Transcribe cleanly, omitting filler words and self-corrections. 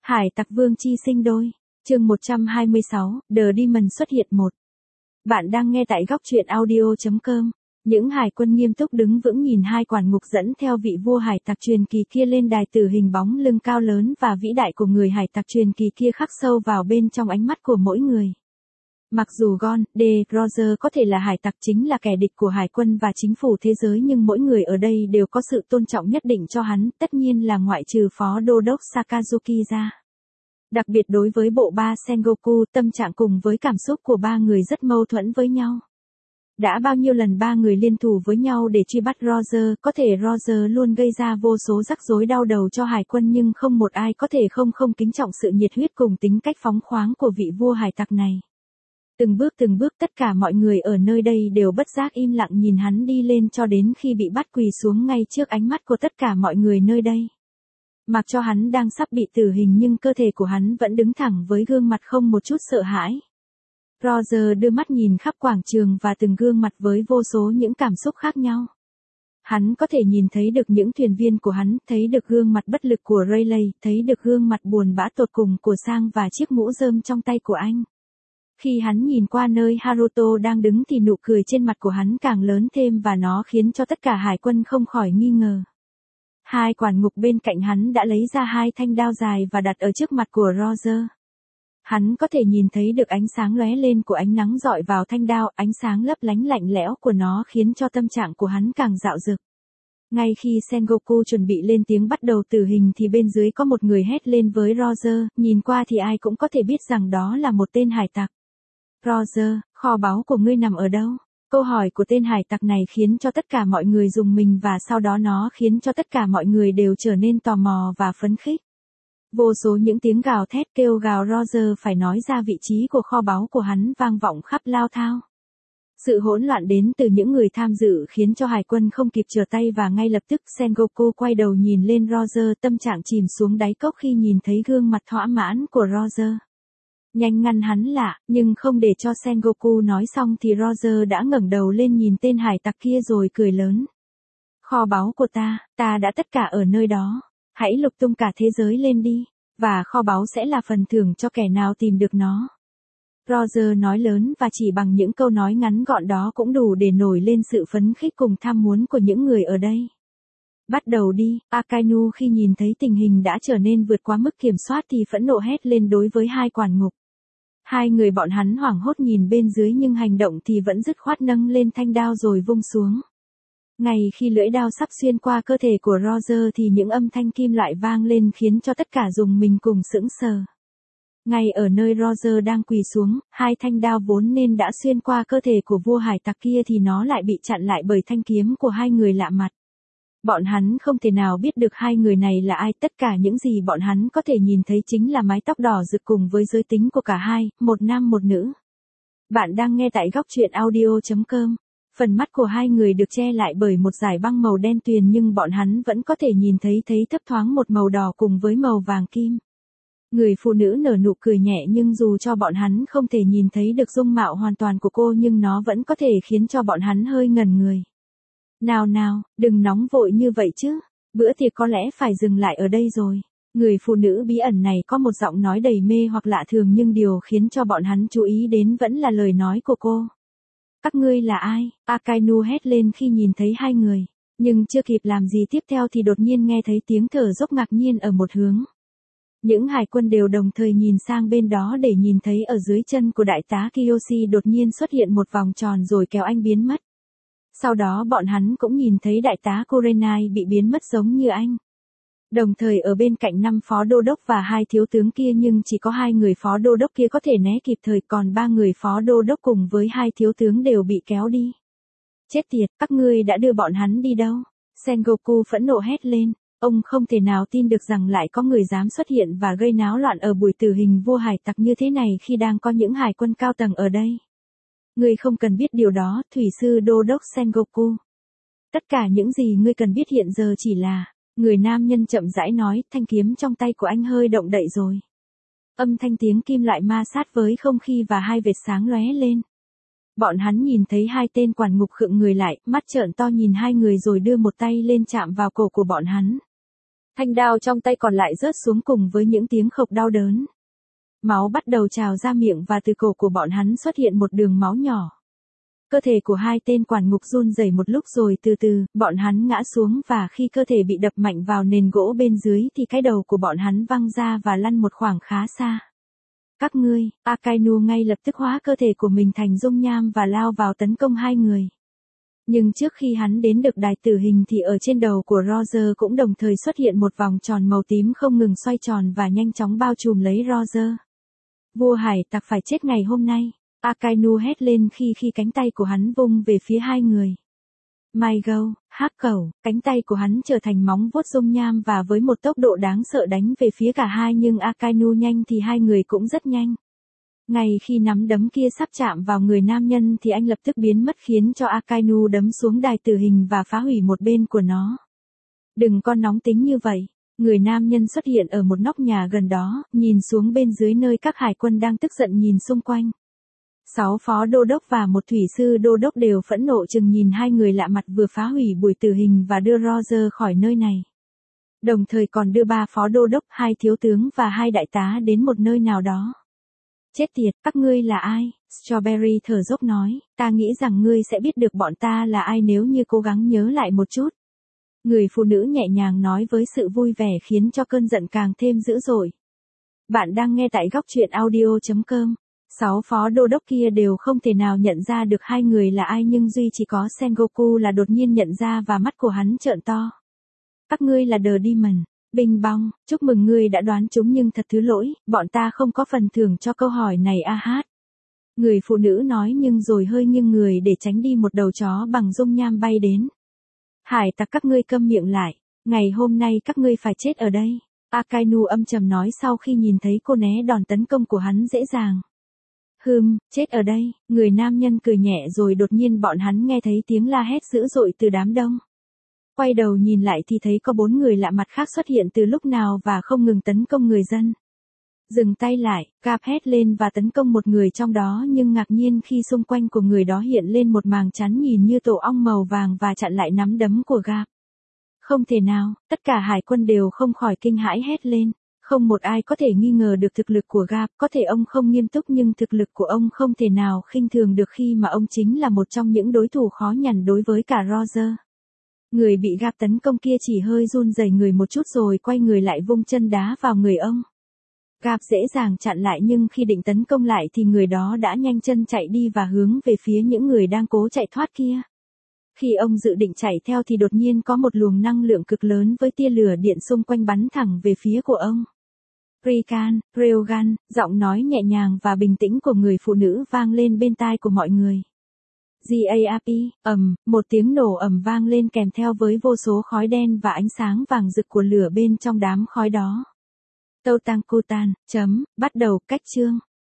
Hải tặc vương chi sinh đôi. Chương 126, The Demon xuất hiện 1. Bạn đang nghe tại góc truyện audio.com. Những hải quân nghiêm túc đứng vững nhìn hai quản ngục dẫn theo vị vua hải tặc truyền kỳ kia lên đài tử hình, bóng lưng cao lớn và vĩ đại của người hải tặc truyền kỳ kia khắc sâu vào bên trong ánh mắt của mỗi người. Mặc dù Gon, D. Roger có thể là hải tặc, chính là kẻ địch của hải quân và chính phủ thế giới, nhưng mỗi người ở đây đều có sự tôn trọng nhất định cho hắn, tất nhiên là ngoại trừ Phó Đô đốc Sakazuki ra. Đặc biệt đối với bộ ba Sengoku, tâm trạng cùng với cảm xúc của ba người rất mâu thuẫn với nhau. Đã bao nhiêu lần ba người liên thủ với nhau để truy bắt Roger, có thể Roger luôn gây ra vô số rắc rối đau đầu cho hải quân, nhưng không một ai có thể không kính trọng sự nhiệt huyết cùng tính cách phóng khoáng của vị vua hải tặc này. Từng bước tất cả mọi người ở nơi đây đều bất giác im lặng nhìn hắn đi lên cho đến khi bị bắt quỳ xuống ngay trước ánh mắt của tất cả mọi người nơi đây. Mặc cho hắn đang sắp bị tử hình nhưng cơ thể của hắn vẫn đứng thẳng với gương mặt không một chút sợ hãi. Roger đưa mắt nhìn khắp quảng trường và từng gương mặt với vô số những cảm xúc khác nhau. Hắn có thể nhìn thấy được những thuyền viên của hắn, thấy được gương mặt bất lực của Rayleigh, thấy được gương mặt buồn bã tột cùng của Sang và chiếc mũ rơm trong tay của anh. Khi hắn nhìn qua nơi Haruto đang đứng thì nụ cười trên mặt của hắn càng lớn thêm và nó khiến cho tất cả hải quân không khỏi nghi ngờ. Hai quản ngục bên cạnh hắn đã lấy ra hai thanh đao dài và đặt ở trước mặt của Roger. Hắn có thể nhìn thấy được ánh sáng lóe lên của ánh nắng rọi vào thanh đao, ánh sáng lấp lánh lạnh lẽo của nó khiến cho tâm trạng của hắn càng dạo dực. Ngay khi Sengoku chuẩn bị lên tiếng bắt đầu tử hình thì bên dưới có một người hét lên với Roger, nhìn qua thì ai cũng có thể biết rằng đó là một tên hải tặc. Roger, kho báu của ngươi nằm ở đâu? Câu hỏi của tên hải tặc này khiến cho tất cả mọi người rùng mình và sau đó nó khiến cho tất cả mọi người đều trở nên tò mò và phấn khích. Vô số những tiếng gào thét kêu gào Roger phải nói ra vị trí của kho báu của hắn vang vọng khắp lao thao. Sự hỗn loạn đến từ những người tham dự khiến cho hải quân không kịp trở tay và ngay lập tức Sengoku quay đầu nhìn lên Roger, tâm trạng chìm xuống đáy cốc khi nhìn thấy gương mặt thỏa mãn của Roger. Nhanh ngăn hắn lại, nhưng không để cho Sengoku nói xong thì Roger đã ngẩng đầu lên nhìn tên hải tặc kia rồi cười lớn. Kho báu của ta đã tất cả ở nơi đó. Hãy lục tung cả thế giới lên đi, và kho báu sẽ là phần thưởng cho kẻ nào tìm được nó. Roger nói lớn và chỉ bằng những câu nói ngắn gọn đó cũng đủ để nổi lên sự phấn khích cùng tham muốn của những người ở đây. Bắt đầu đi, Akainu khi nhìn thấy tình hình đã trở nên vượt quá mức kiểm soát thì phẫn nộ hét lên đối với hai quản ngục. Hai người bọn hắn hoảng hốt nhìn bên dưới nhưng hành động thì vẫn dứt khoát nâng lên thanh đao rồi vung xuống. Ngay khi lưỡi đao sắp xuyên qua cơ thể của Roger thì những âm thanh kim loại vang lên khiến cho tất cả rùng mình cùng sững sờ. Ngay ở nơi Roger đang quỳ xuống, hai thanh đao vốn nên đã xuyên qua cơ thể của vua hải tặc kia thì nó lại bị chặn lại bởi thanh kiếm của hai người lạ mặt. Bọn hắn không thể nào biết được hai người này là ai, tất cả những gì bọn hắn có thể nhìn thấy chính là mái tóc đỏ rực cùng với giới tính của cả hai, một nam một nữ. Bạn đang nghe tại góc truyện audio.com. Phần mắt của hai người được che lại bởi một dải băng màu đen tuyền nhưng bọn hắn vẫn có thể nhìn thấy thấp thoáng một màu đỏ cùng với màu vàng kim. Người phụ nữ nở nụ cười nhẹ nhưng dù cho bọn hắn không thể nhìn thấy được dung mạo hoàn toàn của cô nhưng nó vẫn có thể khiến cho bọn hắn hơi ngẩn người. Nào, đừng nóng vội như vậy chứ, bữa tiệc có lẽ phải dừng lại ở đây rồi. Người phụ nữ bí ẩn này có một giọng nói đầy mê hoặc lạ thường nhưng điều khiến cho bọn hắn chú ý đến vẫn là lời nói của cô. Các ngươi là ai? Akainu hét lên khi nhìn thấy hai người. Nhưng chưa kịp làm gì tiếp theo thì đột nhiên nghe thấy tiếng thở dốc ngạc nhiên ở một hướng. Những hải quân đều đồng thời nhìn sang bên đó để nhìn thấy ở dưới chân của đại tá Kiyoshi đột nhiên xuất hiện một vòng tròn rồi kéo anh biến mất. Sau đó bọn hắn cũng nhìn thấy đại tá Kurenai bị biến mất giống như anh. Đồng thời ở bên cạnh 5 phó đô đốc và 2 thiếu tướng kia nhưng chỉ có 2 người phó đô đốc kia có thể né kịp thời, còn 3 người phó đô đốc cùng với 2 thiếu tướng đều bị kéo đi. Chết tiệt, các ngươi đã đưa bọn hắn đi đâu? Sengoku phẫn nộ hét lên, ông không thể nào tin được rằng lại có người dám xuất hiện và gây náo loạn ở buổi tử hình vua hải tặc như thế này khi đang có những hải quân cao tầng ở đây. Ngươi không cần biết điều đó, thủy sư đô đốc Sengoku. Tất cả những gì ngươi cần biết hiện giờ chỉ là, người nam nhân chậm rãi nói, thanh kiếm trong tay của anh hơi động đậy rồi. Âm thanh tiếng kim loại ma sát với không khí và hai vệt sáng lóe lên. Bọn hắn nhìn thấy hai tên quản ngục khựng người lại, mắt trợn to nhìn hai người rồi đưa một tay lên chạm vào cổ của bọn hắn. Thanh đao trong tay còn lại rớt xuống cùng với những tiếng khộc đau đớn. Máu bắt đầu trào ra miệng và từ cổ của bọn hắn xuất hiện một đường máu nhỏ. Cơ thể của hai tên quản ngục run rẩy một lúc rồi từ từ, bọn hắn ngã xuống và khi cơ thể bị đập mạnh vào nền gỗ bên dưới thì cái đầu của bọn hắn văng ra và lăn một khoảng khá xa. Các ngươi, Akainu ngay lập tức hóa cơ thể của mình thành dung nham và lao vào tấn công hai người. Nhưng trước khi hắn đến được đài tử hình thì ở trên đầu của Roger cũng đồng thời xuất hiện một vòng tròn màu tím không ngừng xoay tròn và nhanh chóng bao trùm lấy Roger. Vua hải tặc phải chết ngày hôm nay, Akainu hét lên khi cánh tay của hắn vung về phía hai người. Maigo, hắc cẩu, cánh tay của hắn trở thành móng vuốt dung nham và với một tốc độ đáng sợ đánh về phía cả hai nhưng Akainu nhanh thì hai người cũng rất nhanh. Ngay khi nắm đấm kia sắp chạm vào người nam nhân thì anh lập tức biến mất khiến cho Akainu đấm xuống đài tử hình và phá hủy một bên của nó. Đừng có nóng tính như vậy. Người nam nhân xuất hiện ở một nóc nhà gần đó, nhìn xuống bên dưới nơi các hải quân đang tức giận nhìn xung quanh. 6 phó đô đốc và một thủy sư đô đốc đều phẫn nộ chừng nhìn hai người lạ mặt vừa phá hủy buổi tử hình và đưa Roger khỏi nơi này. Đồng thời còn đưa 3 phó đô đốc, 2 thiếu tướng và 2 đại tá đến một nơi nào đó. Chết tiệt, các ngươi là ai? Strawberry thở dốc nói, ta nghĩ rằng ngươi sẽ biết được bọn ta là ai nếu như cố gắng nhớ lại một chút. Người phụ nữ nhẹ nhàng nói với sự vui vẻ khiến cho cơn giận càng thêm dữ dội. Bạn đang nghe tại góc truyện audio.com. 6 phó đô đốc kia đều không thể nào nhận ra được hai người là ai nhưng duy chỉ có Sengoku là đột nhiên nhận ra và mắt của hắn trợn to. Các ngươi là The Demon. Bing bong, chúc mừng ngươi đã đoán trúng nhưng thật thứ lỗi, bọn ta không có phần thưởng cho câu hỏi này a hát. Người phụ nữ nói nhưng rồi hơi nghiêng người để tránh đi một đầu chó bằng dung nham bay đến. Hải tặc các ngươi câm miệng lại, ngày hôm nay các ngươi phải chết ở đây. Akainu âm trầm nói sau khi nhìn thấy cô né đòn tấn công của hắn dễ dàng. Chết ở đây, người nam nhân cười nhẹ rồi đột nhiên bọn hắn nghe thấy tiếng la hét dữ dội từ đám đông. Quay đầu nhìn lại thì thấy có 4 người lạ mặt khác xuất hiện từ lúc nào và không ngừng tấn công người dân. Dừng tay lại, Gap hét lên và tấn công một người trong đó nhưng ngạc nhiên khi xung quanh của người đó hiện lên một màng chắn nhìn như tổ ong màu vàng và chặn lại nắm đấm của Gap. Không thể nào, tất cả hải quân đều không khỏi kinh hãi hét lên. Không một ai có thể nghi ngờ được thực lực của Gap, có thể ông không nghiêm túc nhưng thực lực của ông không thể nào khinh thường được khi mà ông chính là một trong những đối thủ khó nhằn đối với cả Roger. Người bị Gap tấn công kia chỉ hơi run rẩy người một chút rồi quay người lại vung chân đá vào người ông. Gap dễ dàng chặn lại nhưng khi định tấn công lại thì người đó đã nhanh chân chạy đi và hướng về phía những người đang cố chạy thoát kia. Khi ông dự định chạy theo thì đột nhiên có một luồng năng lượng cực lớn với tia lửa điện xung quanh bắn thẳng về phía của ông. Ryogan, Ryogan, giọng nói nhẹ nhàng và bình tĩnh của người phụ nữ vang lên bên tai của mọi người. GAP, một tiếng nổ ầm vang lên kèm theo với vô số khói đen và ánh sáng vàng rực của lửa bên trong đám khói đó. Tâu Tăng Kutan, bắt đầu, cách chương.